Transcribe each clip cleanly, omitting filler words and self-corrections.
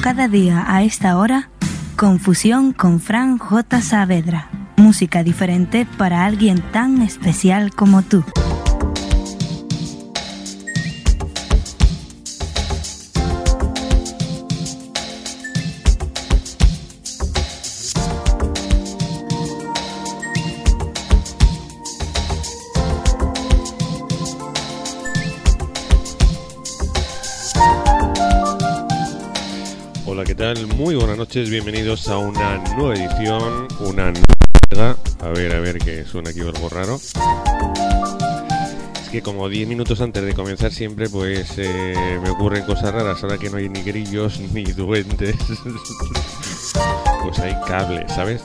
cada día a esta hora, Confusión con Fran J. Saavedra. Música diferente para alguien tan especial como tú. Hola, ¿qué tal? Muy buenas noches, bienvenidos a una nueva edición, una nueva entrega. A ver, que suena aquí algo raro. Es que como 10 minutos antes de comenzar siempre, pues me ocurren cosas raras. Ahora que no hay ni grillos ni duendes, pues hay cables, ¿sabes?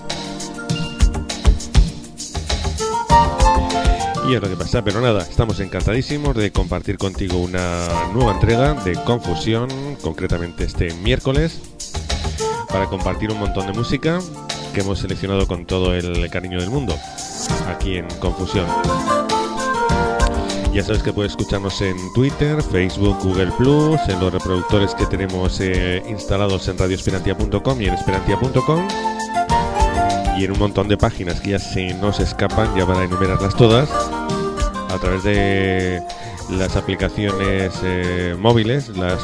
Y es lo que pasa, pero nada, estamos encantadísimos de compartir contigo una nueva entrega de Confusión, concretamente este miércoles, para compartir un montón de música que hemos seleccionado con todo el cariño del mundo, aquí en Confusión. Ya sabes que puedes escucharnos en Twitter, Facebook, Google+, en los reproductores que tenemos instalados en radioesperantia.com y en esperantia.com, y en un montón de páginas que ya se nos escapan, ya para enumerarlas todas, a través de las aplicaciones móviles, las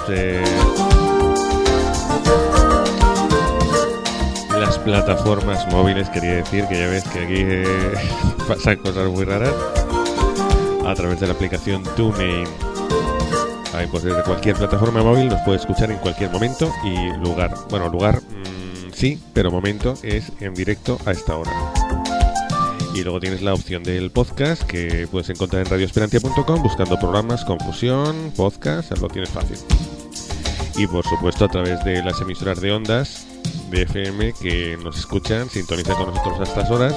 plataformas móviles, quería decir, que ya ves que aquí pasan cosas muy raras, a través de la aplicación TuneIn. Ahí, pues desde cualquier plataforma móvil nos puede escuchar en cualquier momento y lugar. Bueno, lugar sí, pero momento es en directo a esta hora. Y luego tienes la opción del podcast que puedes encontrar en radioesperantia.com buscando programas, Confusión, podcast, lo tienes fácil. Y por supuesto a través de las emisoras de ondas de FM que nos escuchan, sintonizan con nosotros a estas horas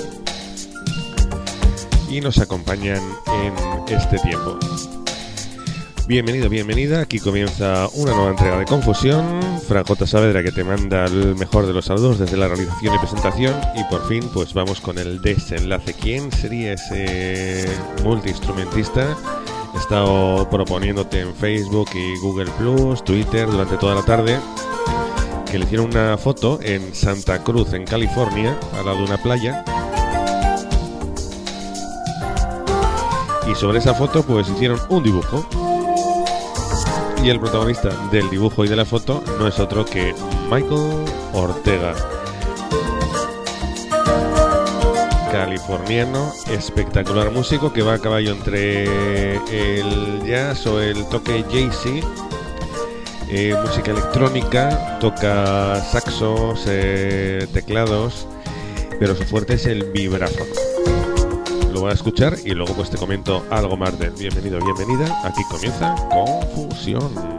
y nos acompañan en este tiempo. Bienvenido, bienvenida, aquí comienza una nueva entrega de Confusión. Fran J. Saavedra, que te manda el mejor de los saludos desde la realización y presentación. Y por fin pues vamos con el desenlace. ¿Quién sería ese multiinstrumentista? He estado proponiéndote en Facebook y Google+, Twitter durante toda la tarde, que le hicieron una foto en Santa Cruz, en California, al lado de una playa. Y sobre esa foto pues hicieron un dibujo. Y el protagonista del dibujo y de la foto no es otro que Michael Ortega, californiano, espectacular músico que va a caballo entre el jazz o el toque jazzy, música electrónica, toca saxos, teclados, pero su fuerte es el vibráfono. Lo voy a escuchar y luego pues te comento algo más de él. Bienvenido, bienvenida. Aquí comienza Confusión.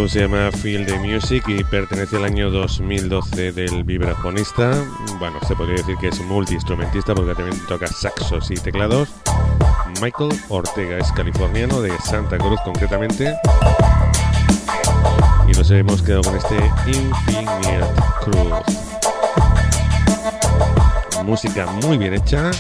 se llama Feel the Music y pertenece al año 2012 del vibrafonista. Bueno, se podría decir que es multiinstrumentista porque también toca saxos y teclados. Michael Ortega es californiano, de Santa Cruz concretamente. Y nos hemos quedado con este Infinite Cruz. Música muy bien hecha.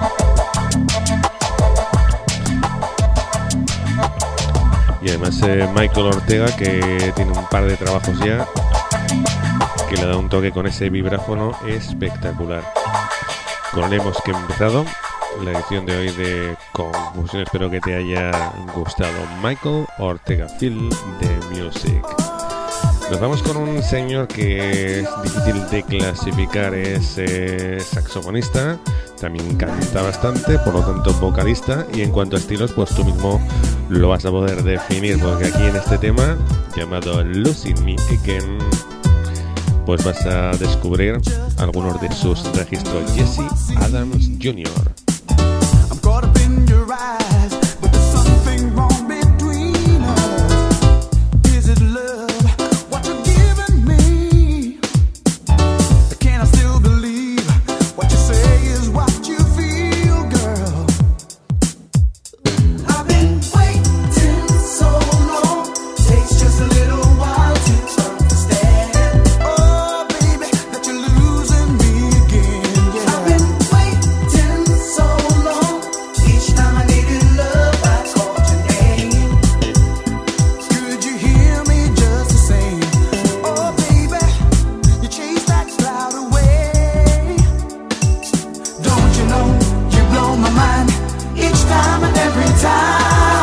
Y además Michael Ortega, que tiene un par de trabajos ya, que le da un toque con ese vibráfono espectacular. Con él hemos empezado la edición de hoy de Confusión. Espero que te haya gustado. Michael Ortega, Feel the Music. Nos vamos con un señor que es difícil de clasificar. Es saxofonista, también canta bastante, por lo tanto vocalista. Y en cuanto a estilos, pues tú mismo lo vas a poder definir, porque aquí en este tema llamado Losing Me Again, pues vas a descubrir algunos de sus registros. Jesse Adams Jr. I'm caught up in your eyes, but there's something wrong between us. Is it love, what you're giving me? Can I still believe what you say is what you feel, girl? I've been waiting so long, takes just a little while to understand. Oh baby, that you're losing me again, yeah. I've been waiting so long, each time I needed love I called your name. Could you hear me just the same? Oh baby, you chased that cloud away. Don't you know, you blow my mind each time and every time.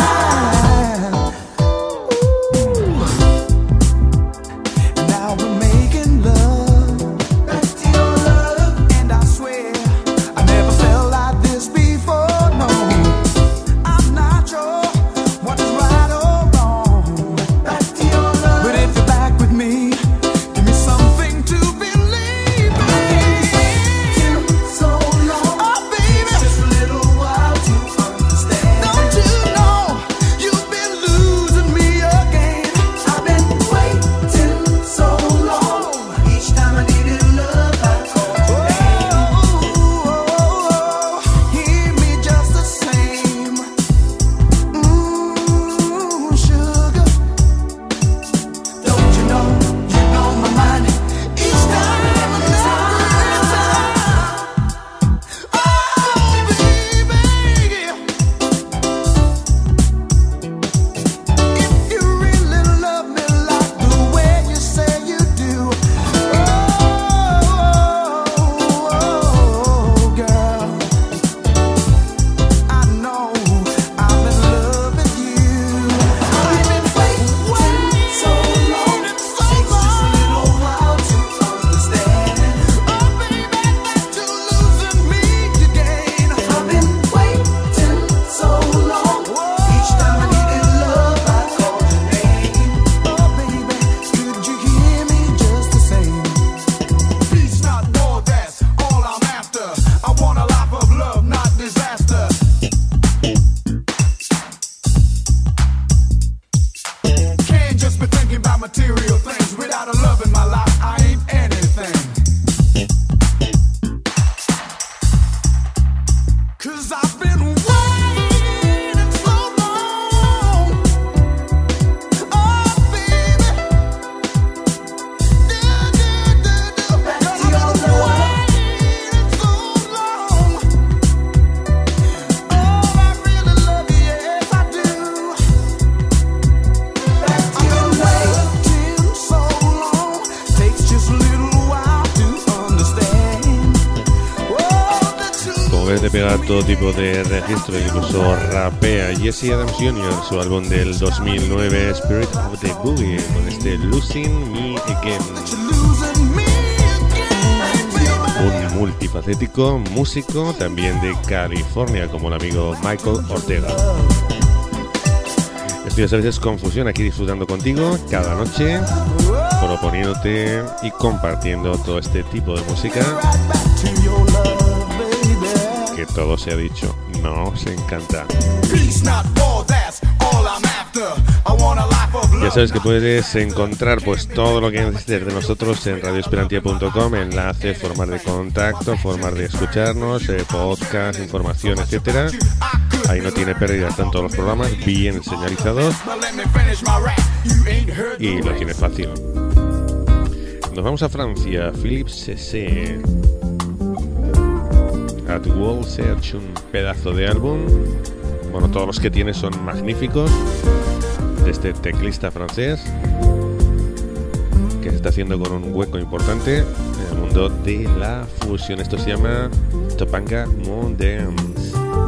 And now we're making love, back to your love. And I swear I never felt like this before, no. I'm not sure what is right or wrong, back to your love. But if you're back with me, give me something to believe in. So long, oh baby, just a little while to understand. Don't you know you've been losing me again? I've been waiting so long, each time I needed love I called your name. Oh, hear me just the same. Sugar, don't you know my mind each time and every time. Oh baby, if you really love me like the way you say you do, oh girl, I know I'm in love with you. I've been waiting so long, takes just a little while to understand. Oh baby, that you're losing me again. I've been waiting so long, each time I needed love I called your name. Oh baby, could you hear me just the same? Peace, not war, that's all I'm after. I want a life of love, not disaster. Can't just be thinking about material things. Without a love in my life, I ain't anything. 'Cause I've been waiting so long. Oh baby, do. 'Cause I've been waiting so long. Oh, I really love you, yes I do. I've been waiting so long, takes just a little while to understand. Oh, that you Como ves, te pega todo tipo de registros, incluso rapea. Jesse Adams Jr., su álbum del 2009, Spirit of the Boogie, con este Losing Me Again. losing me again, baby. Un multifacético músico también de California, como el amigo Michael Ortega. Estoy a veces Confusión, aquí disfrutando contigo cada noche, proponiéndote y compartiendo todo este tipo de música Right back to your love, baby. que todo se ha dicho, nos encanta. Peace, not war, that's all I'm after. I want a life of love. Ya sabes que puedes encontrar pues todo lo que necesites de nosotros en radioesperantia.com, enlace, formas de contacto, formas de escucharnos, podcast, información, etcétera. Ahí no tiene pérdida, están todos los programas bien señalizados y lo tiene fácil. Nos vamos a Francia. Philippe Cessé, At Wall Search, un pedazo de álbum. Bueno, todos los que tiene son magníficos, de este teclista francés que se está haciendo con un hueco importante en el mundo de la fusión. Esto se llama Topanga Mondains.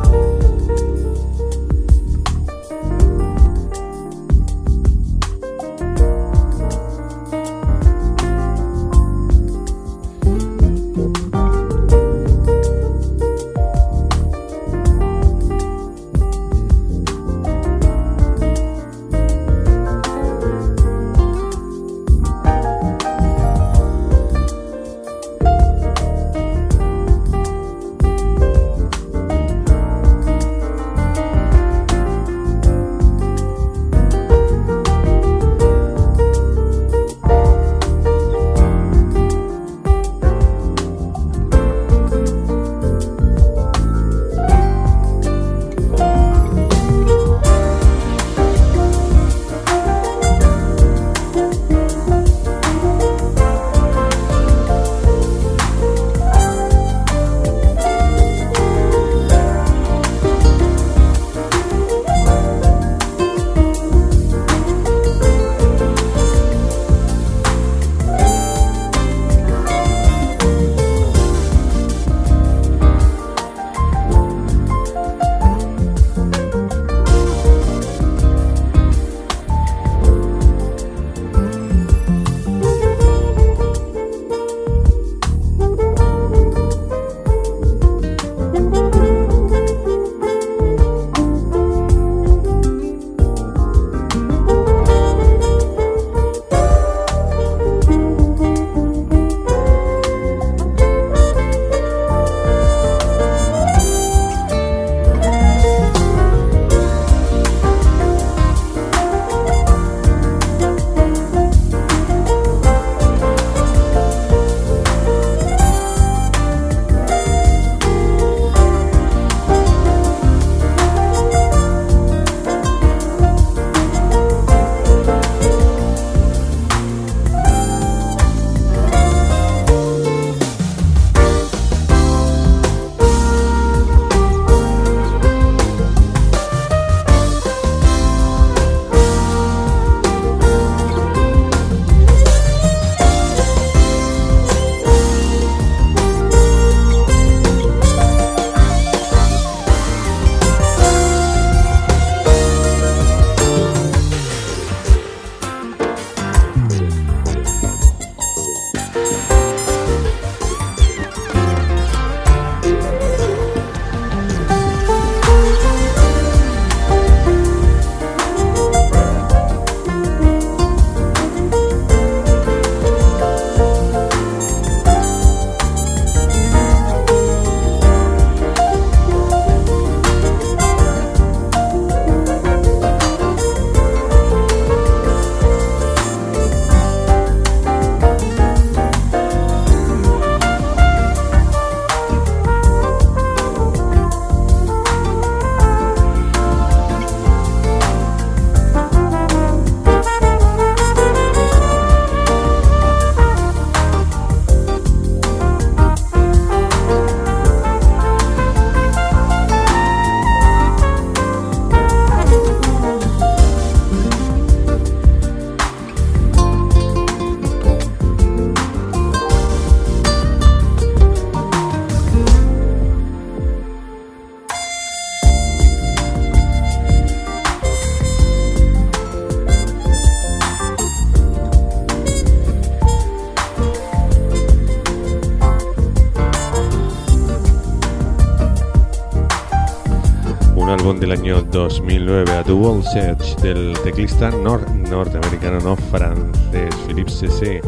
álbum del año 2009, A Dual Search, del teclista norteamericano, no francés, Philippe Cessé.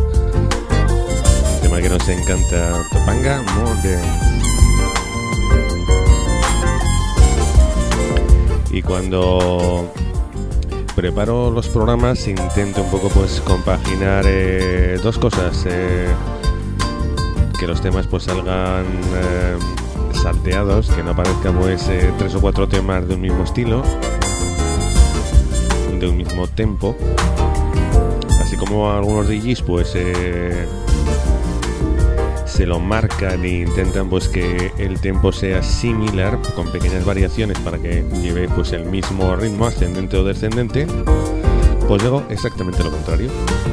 Tema que nos encanta, Topanga Mondains. Y cuando preparo los programas intento un poco pues compaginar dos cosas, que los temas pues salgan salteados, que no parezca pues 3 o 4 temas de un mismo estilo, de un mismo tempo, así como algunos DJs pues se lo marcan e intentan pues que el tempo sea similar con pequeñas variaciones para que lleve pues el mismo ritmo ascendente o descendente. Pues luego exactamente lo contrario.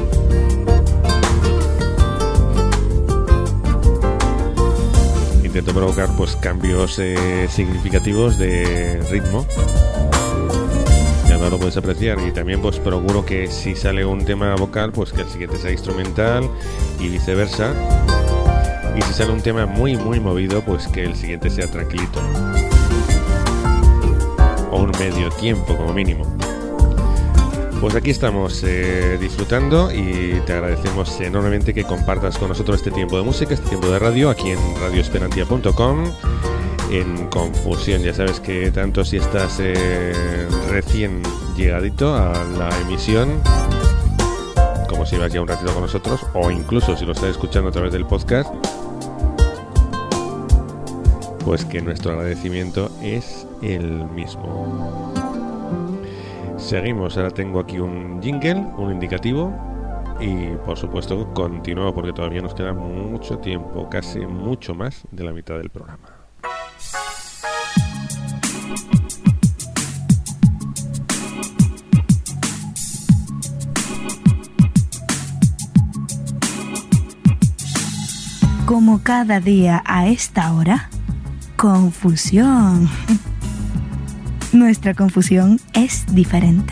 Intento provocar pues cambios significativos de ritmo. Ya no lo puedes apreciar, y también pues procuro que si sale un tema vocal pues que el siguiente sea instrumental y viceversa. Y si sale un tema muy movido, pues que el siguiente sea tranquilito. O un medio tiempo como mínimo. Pues aquí estamos disfrutando, y te agradecemos enormemente que compartas con nosotros este tiempo de música, este tiempo de radio, aquí en radioesperantia.com, en Confusión. Ya sabes que tanto si estás recién llegadito a la emisión, como si vas ya un ratito con nosotros, o incluso si lo estás escuchando a través del podcast, pues que nuestro agradecimiento es el mismo. Seguimos, ahora tengo aquí un jingle, un indicativo, y por supuesto continuo porque todavía nos queda mucho tiempo, casi mucho más de la mitad del programa. Como cada día a esta hora, confusión. Nuestra confusión es diferente.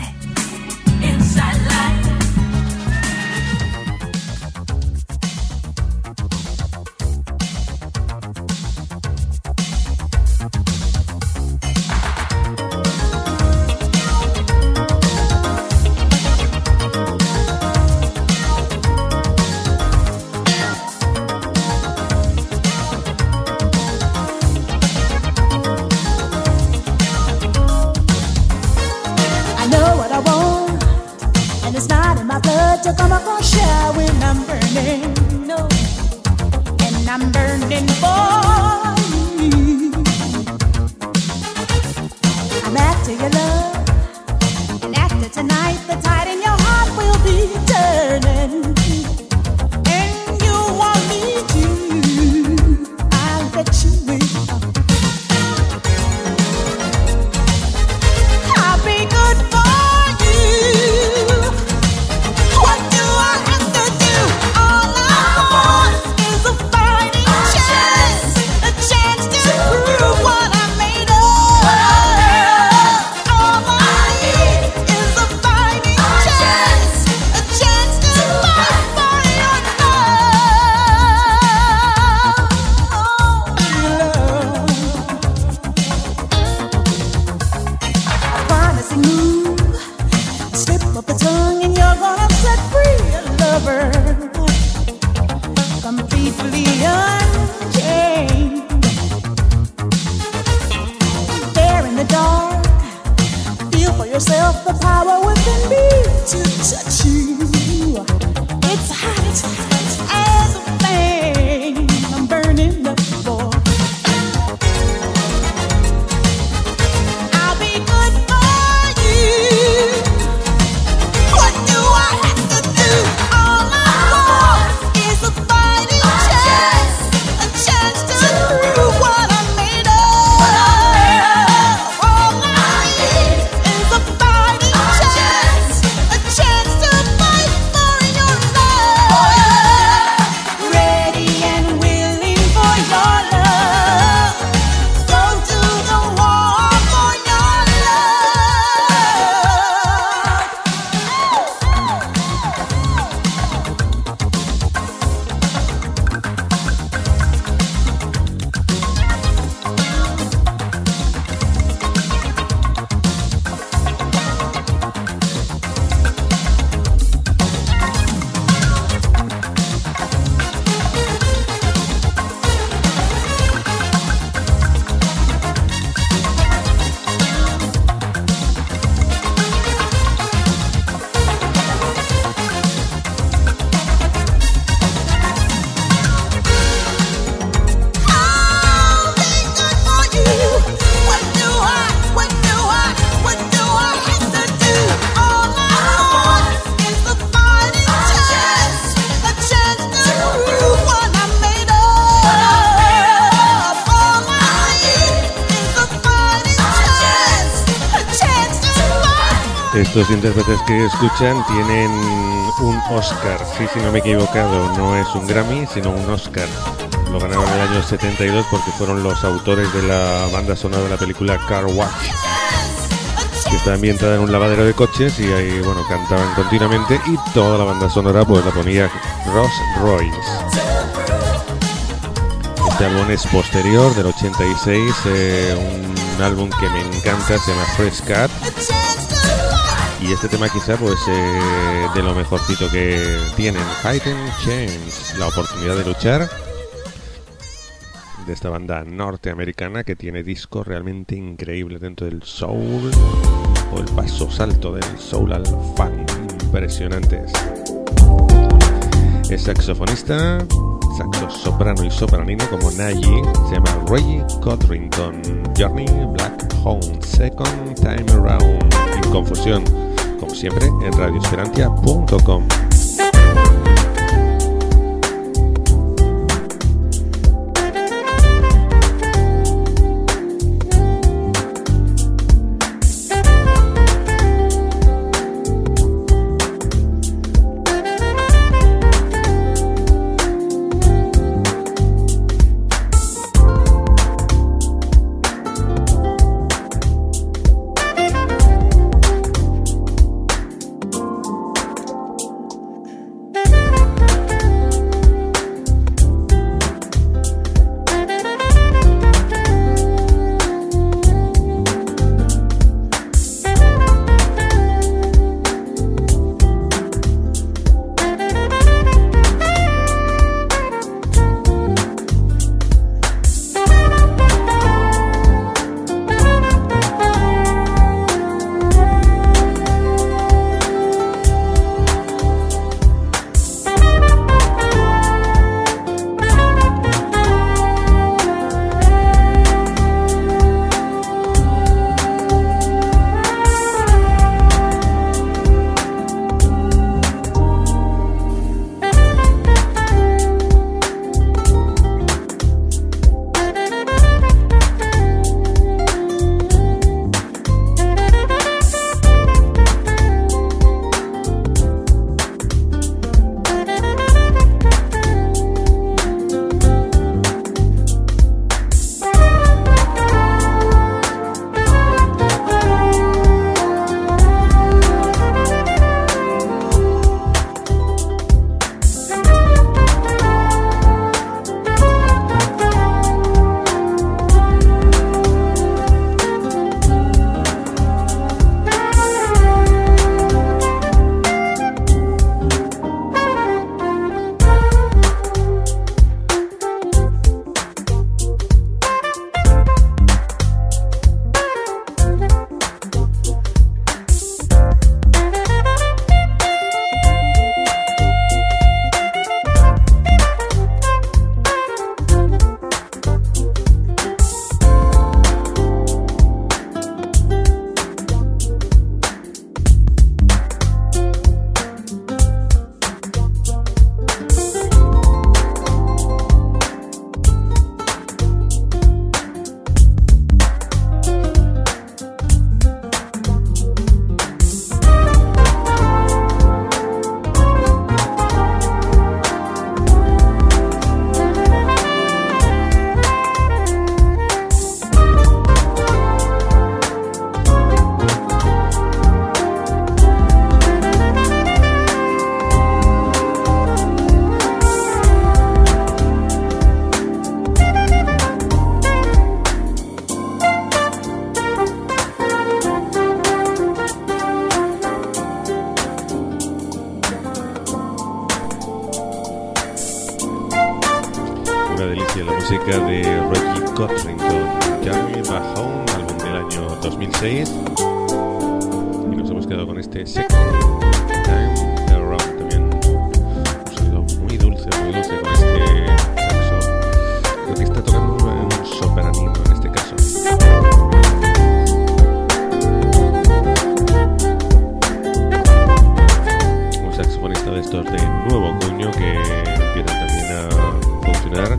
Estos intérpretes que escuchan tienen un Oscar, sí, si no me he equivocado, no es un Grammy, sino un Oscar. Lo ganaron en el año 72 porque fueron los autores de la banda sonora de la película Car Wash, que está ambientada en un lavadero de coches, y ahí, bueno, cantaban continuamente, y toda la banda sonora pues la ponía Ross Royce. Este álbum es posterior, del 86, un álbum que me encanta, se llama Fresh Cut, y este tema quizá pues de lo mejorcito que tienen, Heightened Chance, la oportunidad de luchar, de esta banda norteamericana que tiene discos realmente increíbles dentro del soul, o el paso salto del soul al funk, impresionantes. Es saxofonista, saxo soprano y sopranino como Nayi, se llama Reggie Codrington. Journey, Black Home, Second Time Around, Inconfusión, como siempre en radioesperantia.com. música de Reggie Codrington, Journey Back Home, álbum del año 2006. Y nos hemos quedado con este Second Time Around, también un sonido muy dulce con este saxo. Creo que está tocando un sopranino en este caso. Un saxofonista de estos de nuevo cuño que empiezan también a funcionar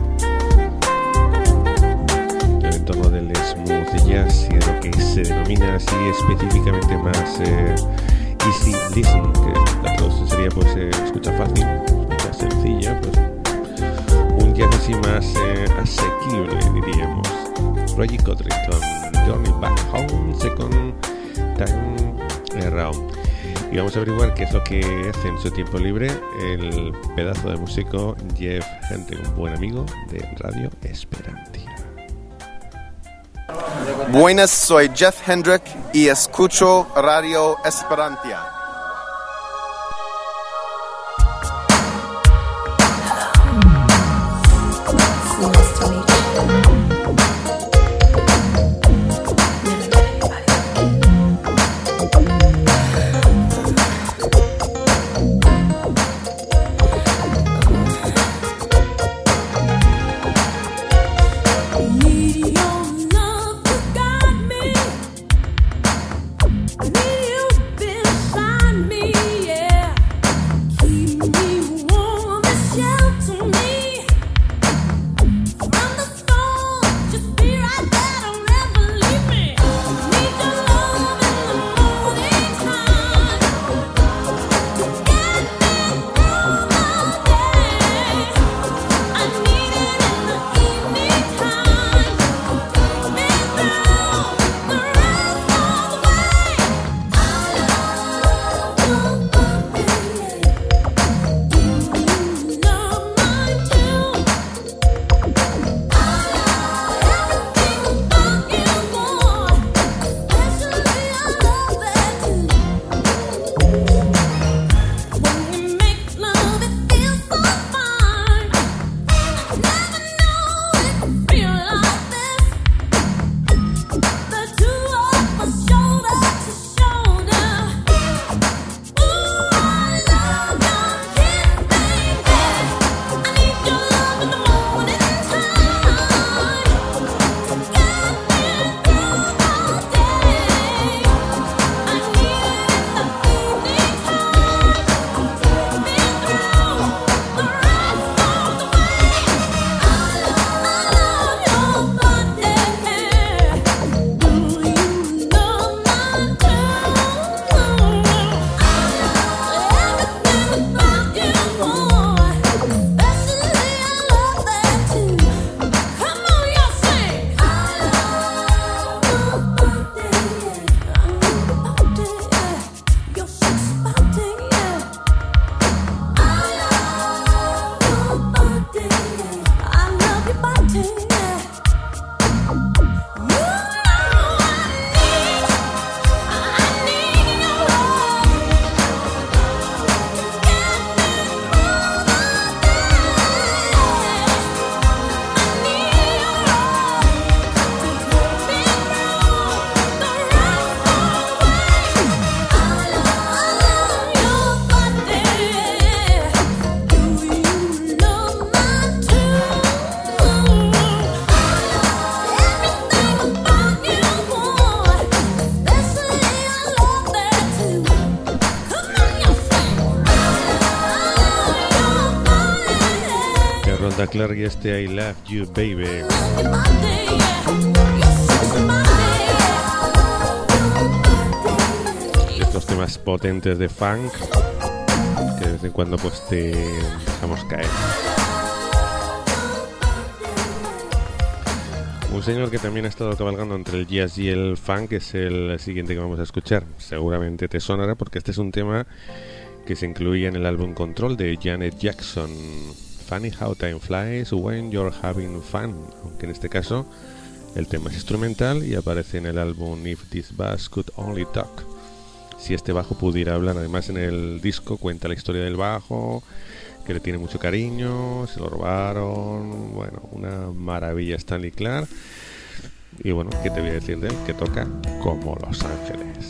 en el entorno del smooth jazz y de lo que se denomina así específicamente más Easy Listen, que la traducción sería pues escucha fácil, escucha sencilla, pues un jazz así más asequible, diríamos. Roger Codrington, Journey Back Home, Second Time Around. Y vamos a averiguar qué es lo que hace en su tiempo libre el pedazo de músico Jeff Hendrick, un buen amigo de Radio Esperantia. Buenas, soy Jeff Hendrick y escucho Radio Esperantia. Clark y este I Love You Baby. Estos temas potentes de funk que de vez en cuando pues te dejamos caer. Un señor que también ha estado cabalgando entre el jazz y el funk es el siguiente que vamos a escuchar. Seguramente te sonará porque este es un tema que se incluía en el álbum Control de Janet Jackson. Funny How Time Flies When You're Having Fun, aunque en este caso el tema es instrumental y aparece en el álbum If This Bass Could Only Talk. Si este bajo pudiera hablar. Además en el disco cuenta la historia del bajo, que le tiene mucho cariño, se lo robaron, bueno, una maravilla Stanley Clarke. Y bueno, ¿qué te voy a decir de él? Que toca como Los Ángeles.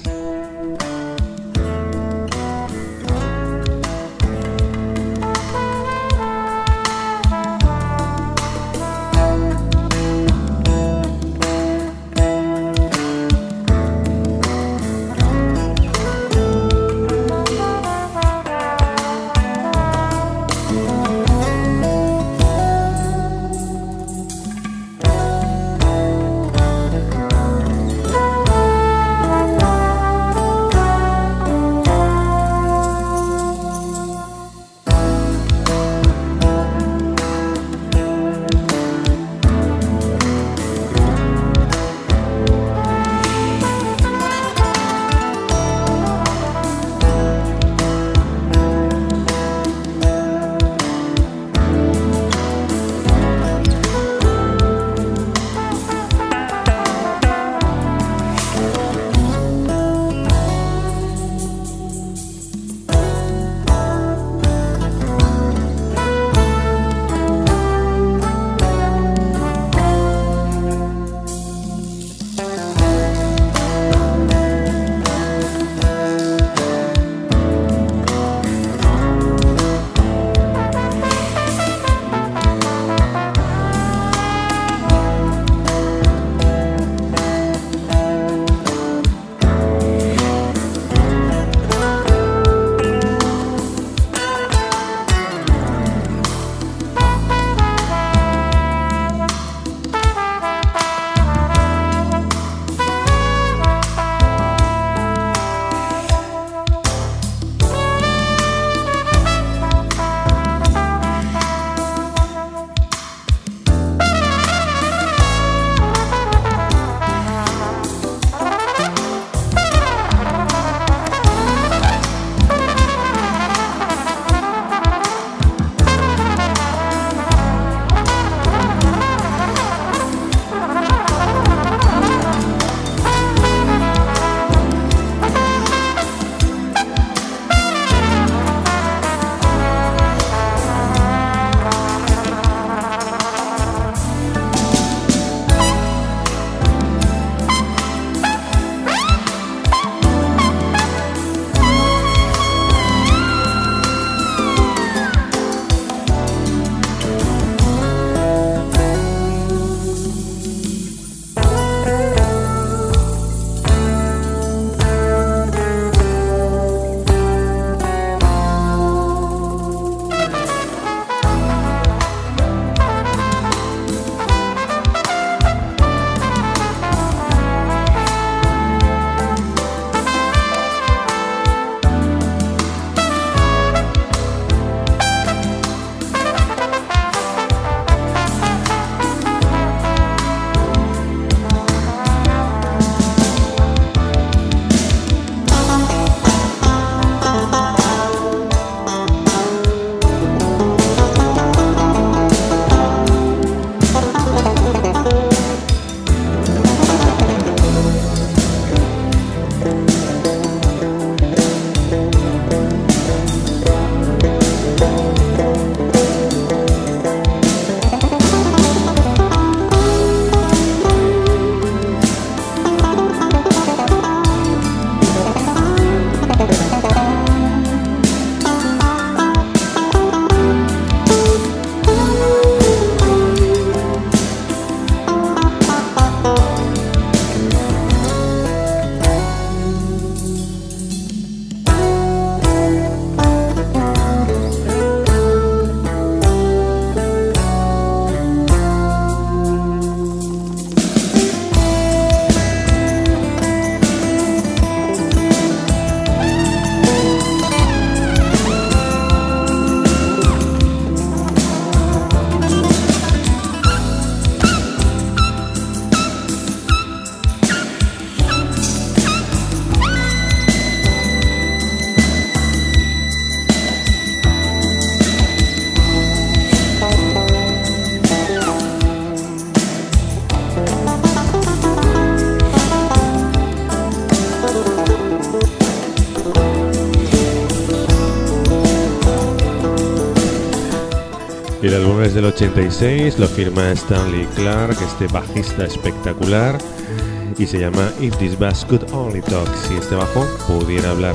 finales del 86, lo firma Stanley Clarke, este bajista espectacular, y se llama If This Bass Could Only Talk, si este bajo pudiera hablar.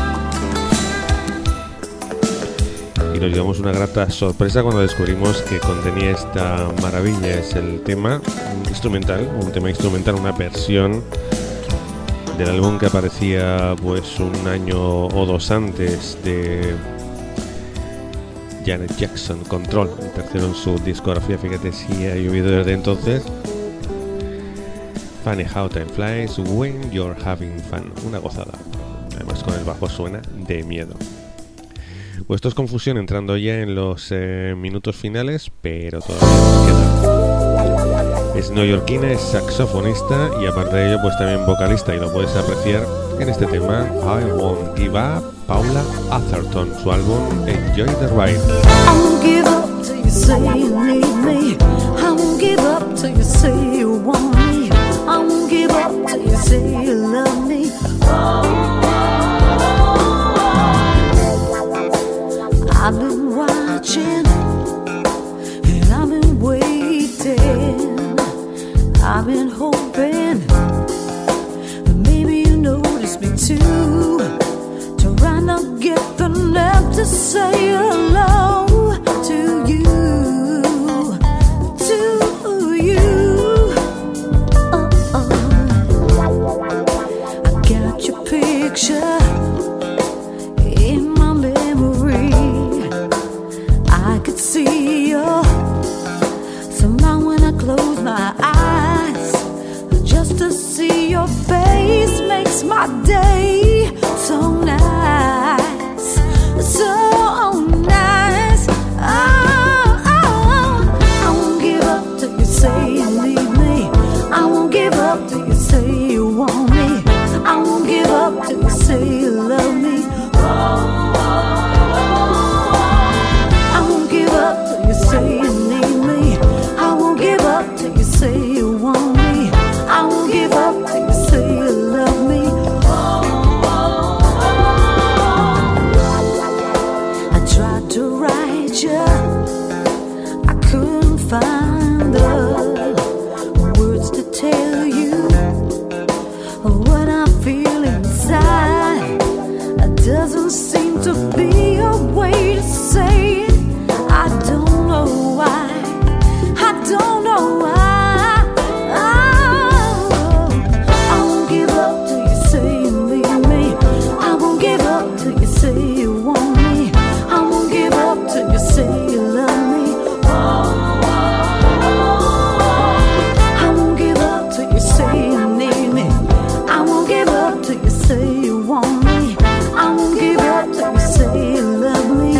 Y nos llevamos una grata sorpresa cuando descubrimos que contenía esta maravilla. Es el tema instrumental, una versión del álbum que aparecía pues un año o dos antes de Janet Jackson, Control, el tercero en su discografía. Fíjate si ha llovido desde entonces. Funny How Time Flies When You're Having Fun, una gozada. Además con el bajo suena de miedo. Pues esto es Confusión, entrando ya en los minutos finales, pero todavía nos queda. Es neoyorquina, es saxofonista y aparte de ello pues también vocalista, y lo puedes apreciar en este tema I Won't Give Up, Paula Atherton, su álbum Enjoy the Ride. I won't give up till you say you need me. I won't give up till you say you want me. I won't give up till you say you love me. I've been watching and I've been waiting. I've been hoping that maybe you notice me too. Trying to get the nerve to say hello to you, to you. I got your picture in my memory. I could see you somehow when I close my eyes. Just to see your face makes my day so nice, so nice. Oh, oh, I won't give up till you say you need me. I won't give up till you say you want me. I won't give up till you say you love me. I won't give up till you say you need me. I won't give up till you say you want me. I won't give up till you say you love me. I tried to write you, I couldn't find the words to tell you what I feel inside. It doesn't seem to be a way to say it. I don't know why. I don't know why. I won't give up till you say you need me. I won't give up till you say you want me. I won't give up till you say you love me. I won't give up till you say you need me. I won't give up till you say you want me. I won't give up till you say you love me.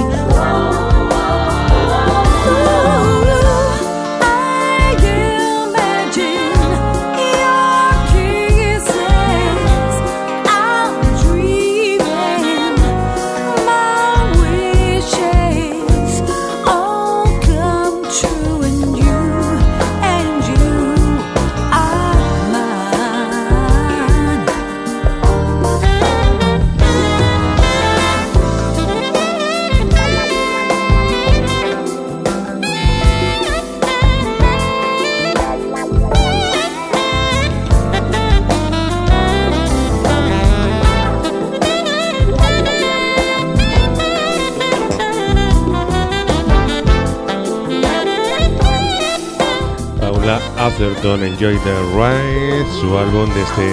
Atherton, Enjoy the Ride, su álbum de este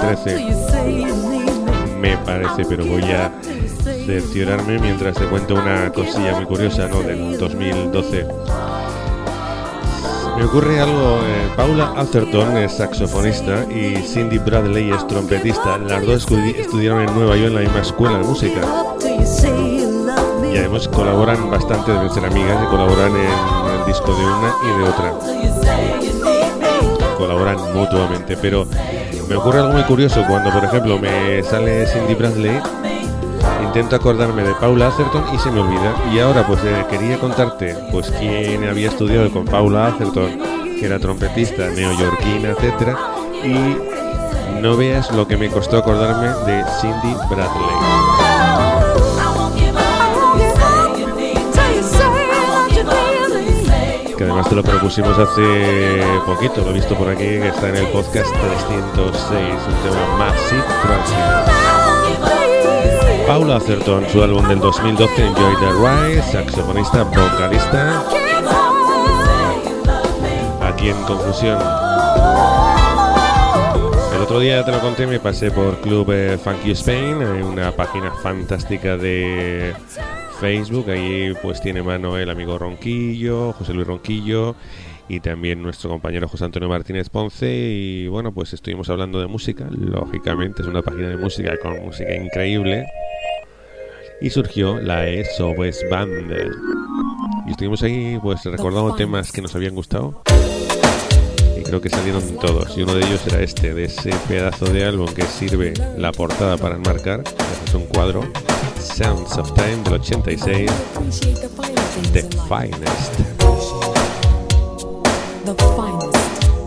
2013. Me parece, pero voy a cerciorarme mientras te cuento una cosilla muy curiosa, ¿no? Del 2012. Me ocurre algo, Paula Atherton es saxofonista y Cindy Bradley es trompetista. Las dos estudiaron en Nueva York en la misma escuela de música. Y además colaboran bastante, deben ser amigas, y colaboran en el disco de una y de otra. Colaboran mutuamente, pero me ocurre algo muy curioso cuando, por ejemplo, me sale Cindy Bradley, intento acordarme de Paula Atherton y se me olvida. Y ahora pues quería contarte pues quién había estudiado con Paula Atherton, que era trompetista neoyorquina, etcétera, y no veas lo que me costó acordarme de Cindy Bradley. además te lo propusimos hace poquito, lo he visto por aquí, que está en el podcast 306, un tema Massive Transfer. Paula Atherton, su álbum del 2012, Enjoy the Ride, saxofonista, vocalista, aquí en Confusión. El otro día te lo conté, me pasé por Club Funky Spain, una página fantástica de Facebook. Ahí pues tiene mano el amigo Ronquillo, José Luis Ronquillo, y también nuestro compañero José Antonio Martínez Ponce. Y bueno, pues estuvimos hablando de música. Lógicamente es una página de música con música increíble, y surgió la SOS Band, y estuvimos ahí pues recordando temas que nos habían gustado, y creo que salieron todos, y uno de ellos era este, de ese pedazo de álbum que sirve la portada para enmarcar. Es un cuadro, Sounds of Time del 86, The Finest. The finest.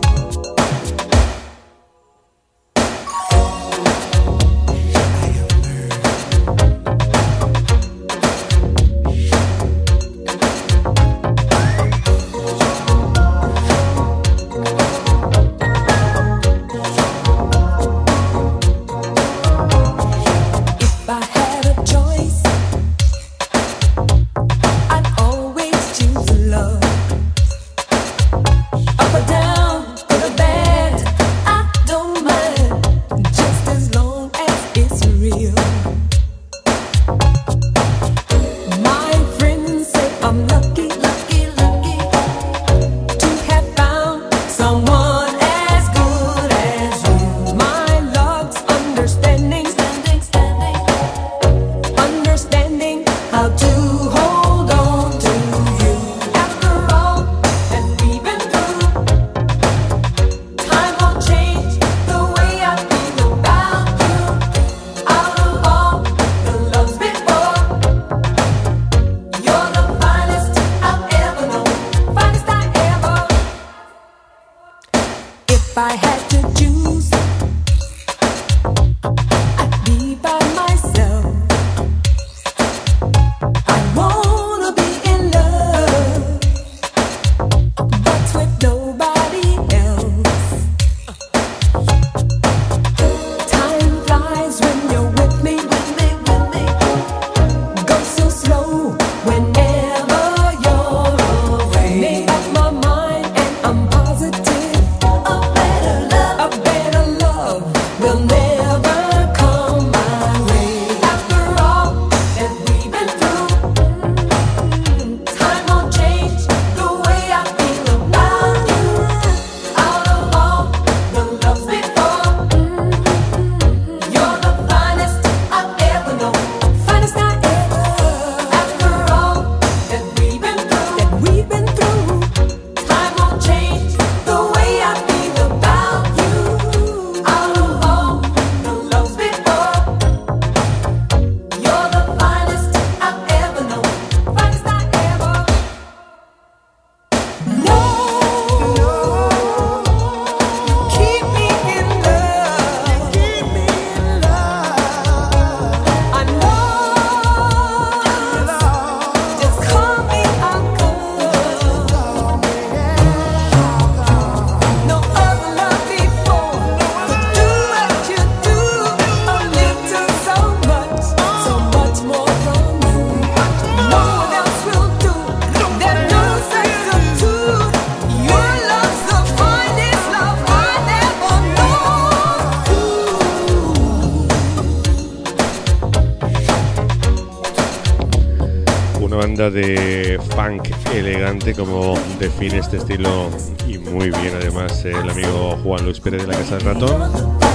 De funk elegante, como define este estilo, y muy bien además el amigo Juan Luis Pérez de la Casa del Ratón.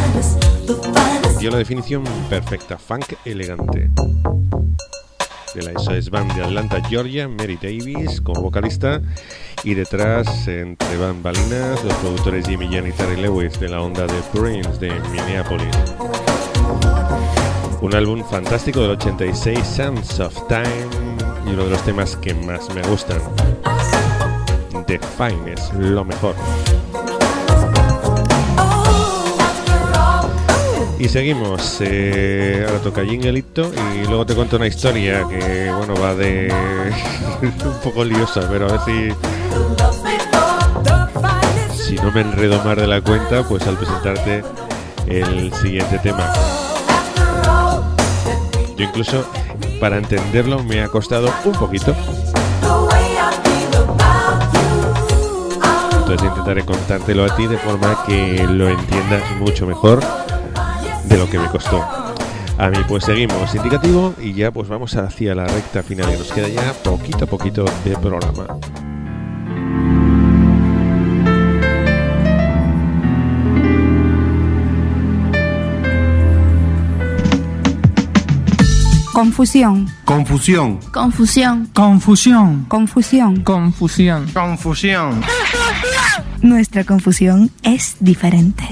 Dio la definición perfecta: funk elegante. De la SOS Band de Atlanta, Georgia, Mary Davis como vocalista, y detrás, entre bambalinas, los productores Jimmy Jan y Terry Lewis de la onda de Prince de Minneapolis. Un álbum fantástico del 86, Sounds of Time, y uno de los temas que más me gustan, The Finest, lo mejor. Y seguimos, ahora toca Jinglito, y luego te cuento una historia que, bueno, va de un poco liosa, pero a ver si no me enredo más de la cuenta, pues al presentarte el siguiente tema. Yo incluso, para entenderlo, me ha costado un poquito. Entonces intentaré contártelo a ti de forma que lo entiendas mucho mejor de lo que me costó. A mí pues seguimos, indicativo, y ya pues vamos hacia la recta final y nos queda ya poquito a poquito de programa. Confusión. Confusión. Confusión. Confusión. Confusión. Confusión. Confusión. Nuestra confusión es diferente.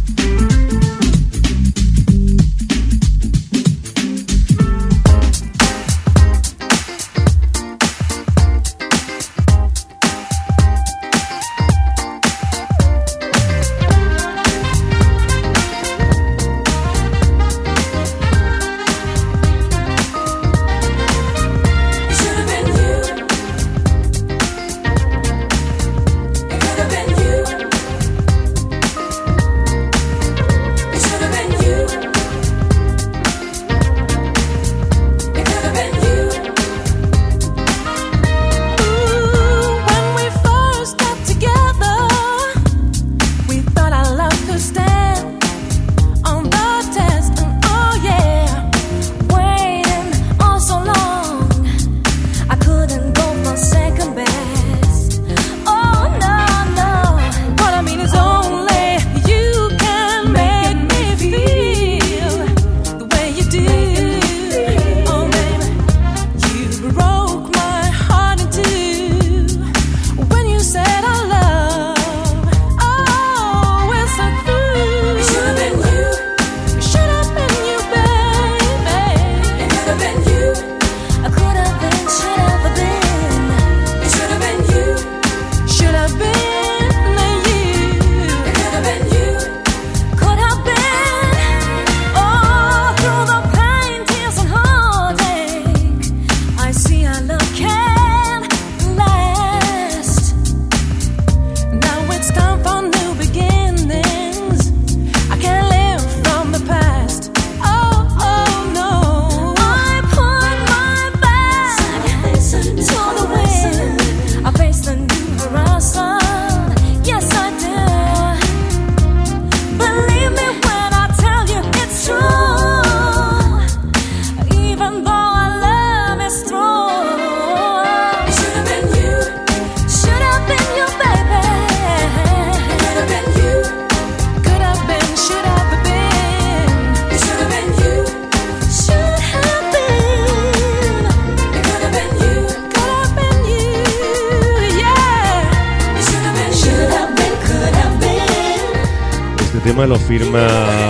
Lo firma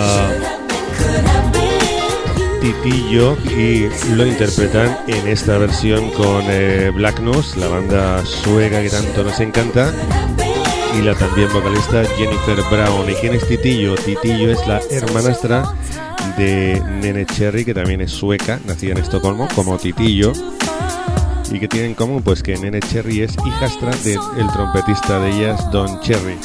Titillo y lo interpretan en esta versión con Black Nose, la banda sueca que tanto nos encanta, y la también vocalista Jennifer Brown. ¿Y quién es Titillo? Titillo es la hermanastra de Nene Cherry, que también es sueca, nacida en Estocolmo como Titillo. ¿Y qué tienen en común? Pues que Nene Cherry es hijastra del trompetista de ellas, Don Cherry.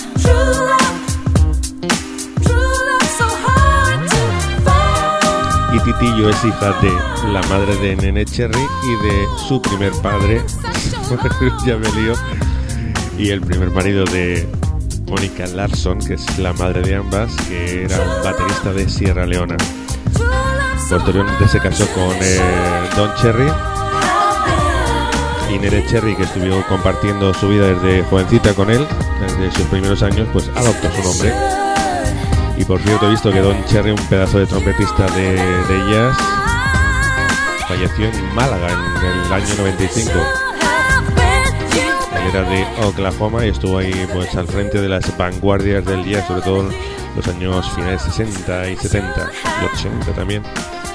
Y Titillo es hija de la madre de Nene Cherry y de su primer padre, ya me lío, y el primer marido de Mónica Larsson, que es la madre de ambas, que era un baterista de Sierra Leona. Posteriormente se casó con Don Cherry, y Nene Cherry, que estuvo compartiendo su vida desde jovencita con él, desde sus primeros años, pues adoptó su nombre. Y por cierto, he visto que Don Cherry, un pedazo de trompetista de jazz, falleció en Málaga en el año 95. Él era de Oklahoma y estuvo ahí pues al frente de las vanguardias del jazz, sobre todo en los años finales 60 y 70 y 80 también.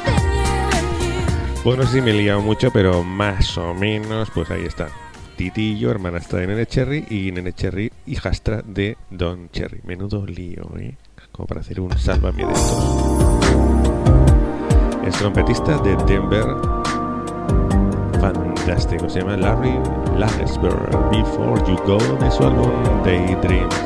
Bueno, no sé si me he liado mucho, pero más o menos pues ahí está. Titillo, hermanastra de Nene Cherry, y Nene Cherry, hijastra de Don Cherry. Menudo lío, como para hacer un sálvame de estos. Es trompetista de Denver, fantástico, se llama Larry Lagesberg. Before You Go, de su álbum Daydreams.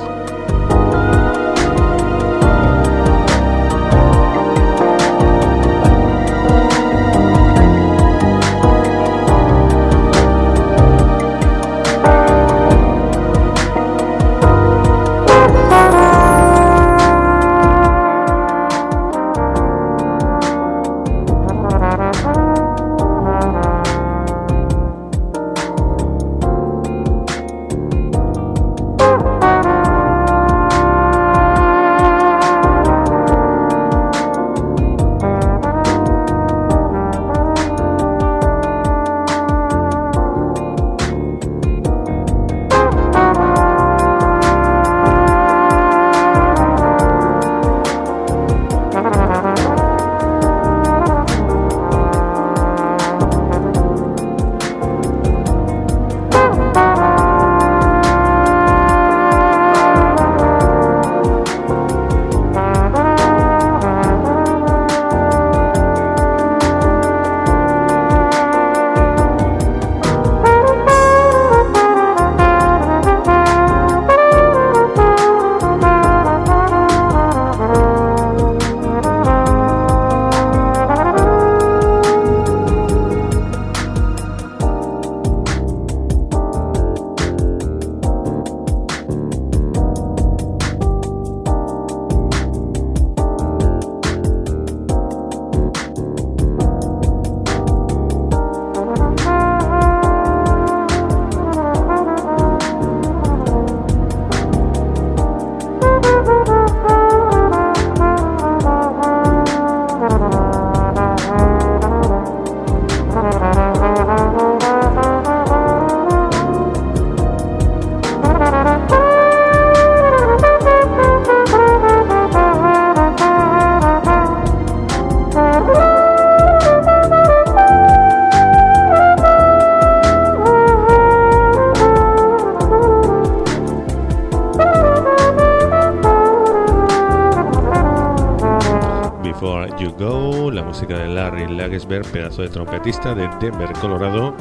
You Go, la música de Larry Lagesberg, pedazo de trompetista de Denver, Colorado.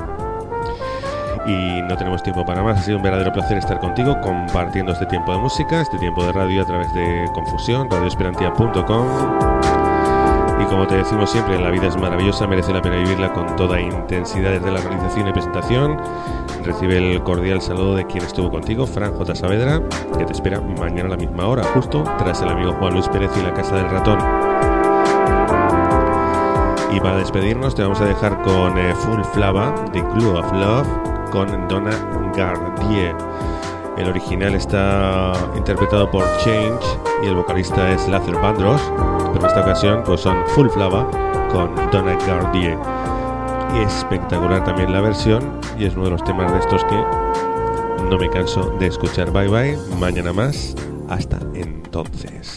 Y no tenemos tiempo para más. Ha sido un verdadero placer estar contigo compartiendo este tiempo de música, este tiempo de radio a través de Confusión, radioesperantia.com. Y como te decimos siempre, la vida es maravillosa, merece la pena vivirla con toda intensidad desde la realización y presentación. Recibe el cordial saludo de quien estuvo contigo, Fran J. Saavedra, que te espera mañana a la misma hora, justo tras el amigo Juan Luis Pérez y la Casa del Ratón. Y para despedirnos te vamos a dejar con Full Flava, The Glue of Love, con Donna Gardier. El original está interpretado por Change y el vocalista es Luther Vandross, pero en esta ocasión pues son Full Flava con Donna Gardier. Y espectacular también la versión, y es uno de los temas de estos que no me canso de escuchar. Bye bye, mañana más, hasta entonces.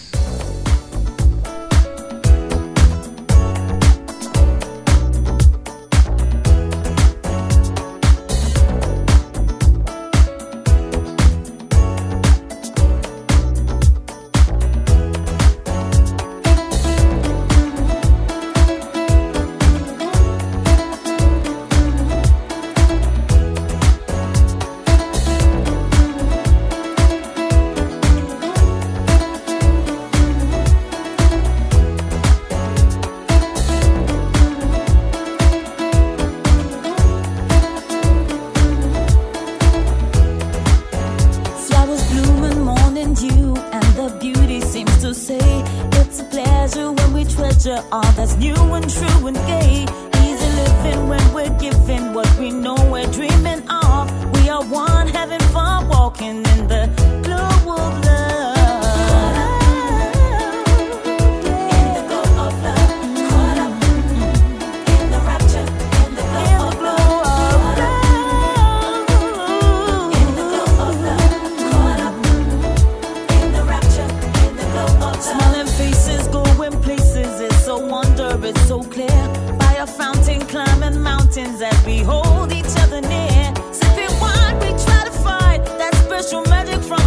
All that's new and true and gay. Easy living when we're giving what we know we're dreaming of. We are one, having fun, walking in the glow of love. In the glow of love, caught up in the rapture, in the glow of love. In the glow of love, caught up in the rapture, in the glow of love. Smiling faces, going places. So wonder it's so clear. By a fountain, climbing mountains as we hold each other near. Sipping wine, we try to find that special magic from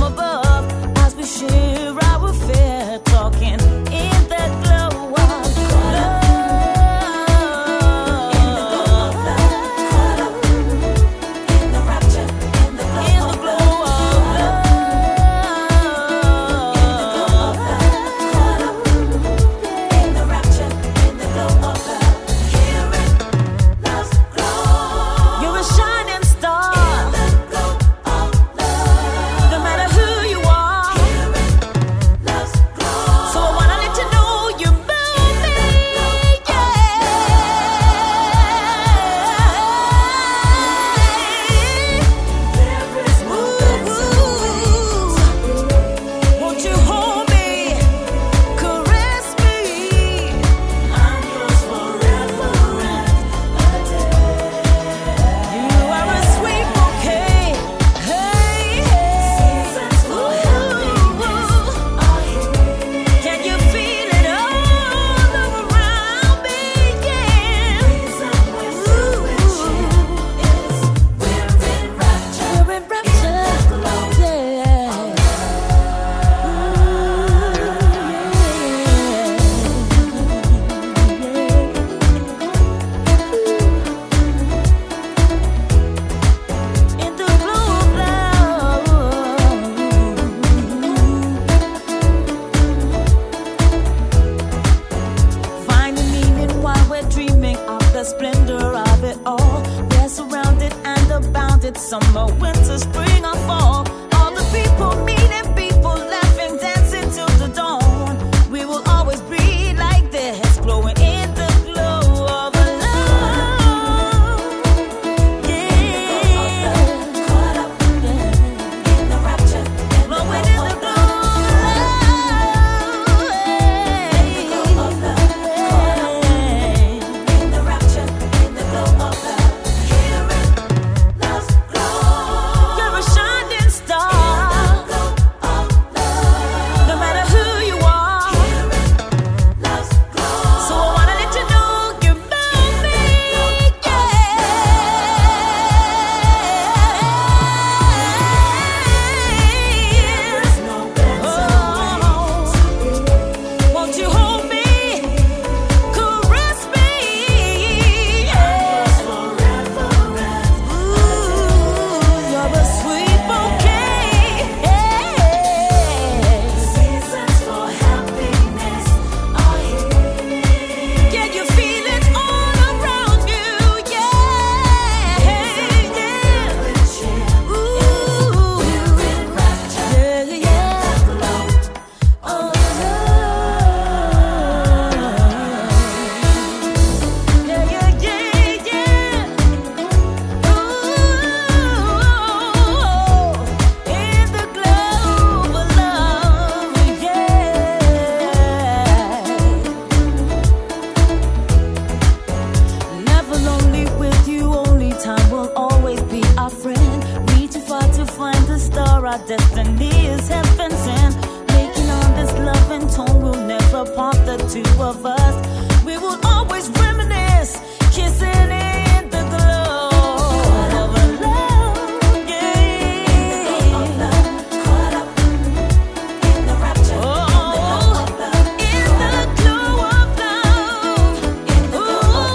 apart, the two of us. We will always reminisce, kissing in the glow of love, yeah. Caught up in the rapture, oh, in the glow of love, in the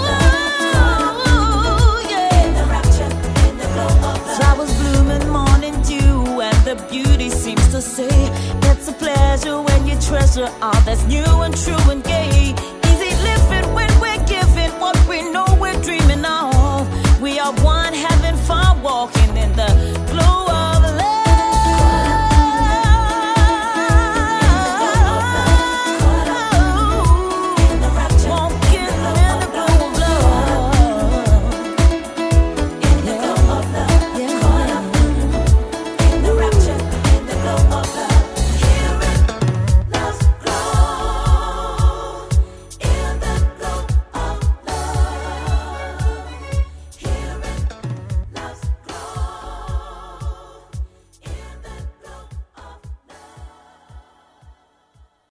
glow of love, yeah. In the rapture, in the glow of love. Flowers bloom in morning dew, and the beauty seems to say, it's a pleasure when you treasure all that's new and true and gay. Easy living when we're giving what we know we're dreaming of. We are one, have